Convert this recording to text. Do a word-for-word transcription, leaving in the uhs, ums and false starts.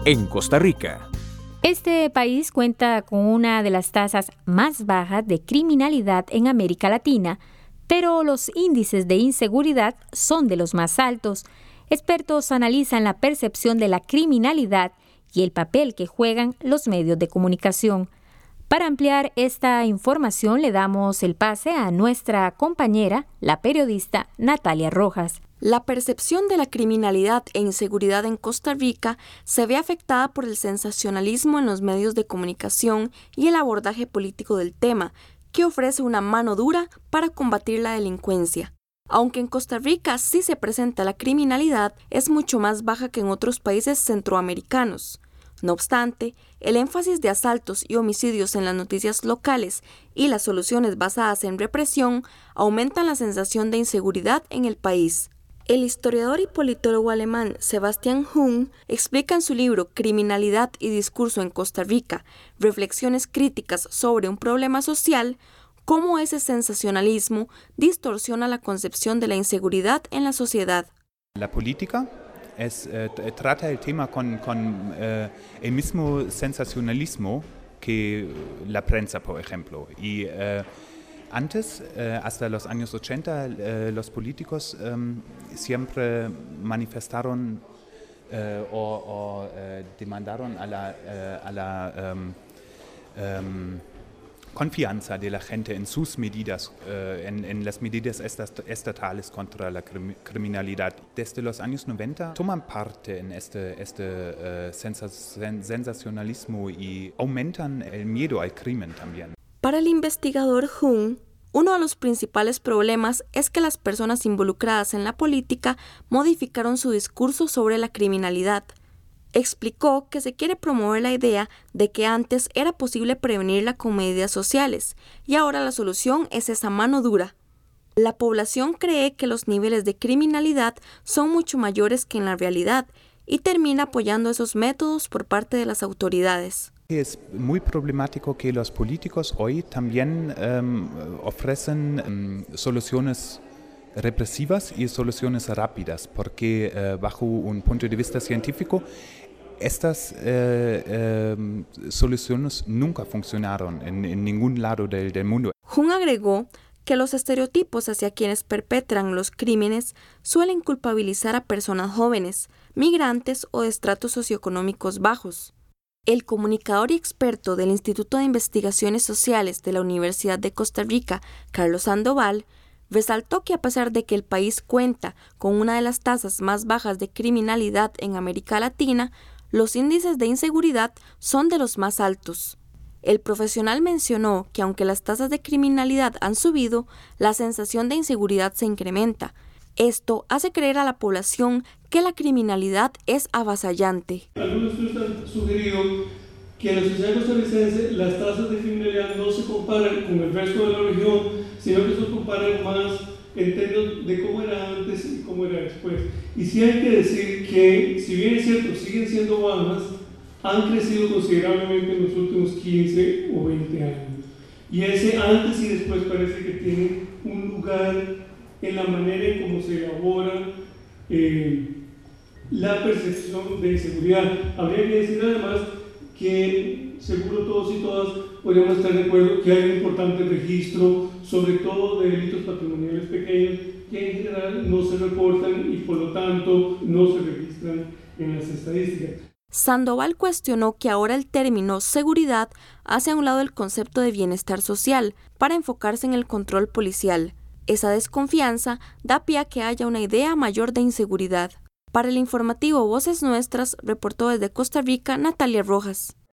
en Costa Rica. Este país cuenta con una de las tasas más bajas de criminalidad en América Latina, pero los índices de inseguridad son de los más altos. Expertos analizan la percepción de la criminalidad y el papel que juegan los medios de comunicación. Para ampliar esta información le damos el pase a nuestra compañera, la periodista Natalia Rojas. La percepción de la criminalidad e inseguridad en Costa Rica se ve afectada por el sensacionalismo en los medios de comunicación y el abordaje político del tema, que ofrece una mano dura para combatir la delincuencia. Aunque en Costa Rica sí se presenta la criminalidad, es mucho más baja que en otros países centroamericanos. No obstante, el énfasis de asaltos y homicidios en las noticias locales y las soluciones basadas en represión aumentan la sensación de inseguridad en el país. El historiador y politólogo alemán Sebastian Jung explica en su libro Criminalidad y discurso en Costa Rica, reflexiones críticas sobre un problema social, cómo ese sensacionalismo distorsiona la concepción de la inseguridad en la sociedad. La política es, eh, trata el tema con, con eh, el mismo sensacionalismo que la prensa, por ejemplo. Y eh, antes, eh, hasta los años ochenta, eh, los políticos eh, siempre manifestaron eh, o, o eh, demandaron a la, eh, a la um, um, confianza de la gente en sus medidas, eh, en, en las medidas estatales contra la crim- criminalidad. Desde los años noventa toman parte en este, este eh, sens- sensacionalismo y aumentan el miedo al crimen también. Para el investigador Jung, uno de los principales problemas es que las personas involucradas en la política modificaron su discurso sobre la criminalidad. Explicó que se quiere promover la idea de que antes era posible prevenirla con medidas sociales y ahora la solución es esa mano dura. La población cree que los niveles de criminalidad son mucho mayores que en la realidad y termina apoyando esos métodos por parte de las autoridades. Es muy problemático que los políticos hoy también um, ofrecen um, soluciones represivas y soluciones rápidas, porque uh, bajo un punto de vista científico, estas uh, uh, soluciones nunca funcionaron en, en ningún lado del, del mundo. Jung agregó que los estereotipos hacia quienes perpetran los crímenes suelen culpabilizar a personas jóvenes, migrantes o de estratos socioeconómicos bajos. El comunicador y experto del Instituto de Investigaciones Sociales de la Universidad de Costa Rica, Carlos Sandoval, resaltó que a pesar de que el país cuenta con una de las tasas más bajas de criminalidad en América Latina, los índices de inseguridad son de los más altos. El profesional mencionó que aunque las tasas de criminalidad han subido, la sensación de inseguridad se incrementa. Esto hace creer a la población que la criminalidad es avasallante. Algunos estudios han sugerido que en la sociedad costarricense las tasas de criminalidad no se comparan con el resto de la región, sino que se comparan más en términos de cómo era antes y cómo era después. Y sí hay que decir que, si bien es cierto, siguen siendo bajas, han crecido considerablemente en los últimos quince o veinte años. Y ese antes y después parece que tiene un lugar en la manera en cómo se elabora eh, la percepción de inseguridad. Habría que decir además que seguro todos y todas podríamos estar de acuerdo que hay un importante registro, sobre todo de delitos patrimoniales pequeños, que en general no se reportan y por lo tanto no se registran en las estadísticas. Sandoval cuestionó que ahora el término seguridad hace a un lado el concepto de bienestar social para enfocarse en el control policial. Esa desconfianza da pie a que haya una idea mayor de inseguridad. Para el informativo Voces Nuestras, reportó desde Costa Rica Natalia Rojas.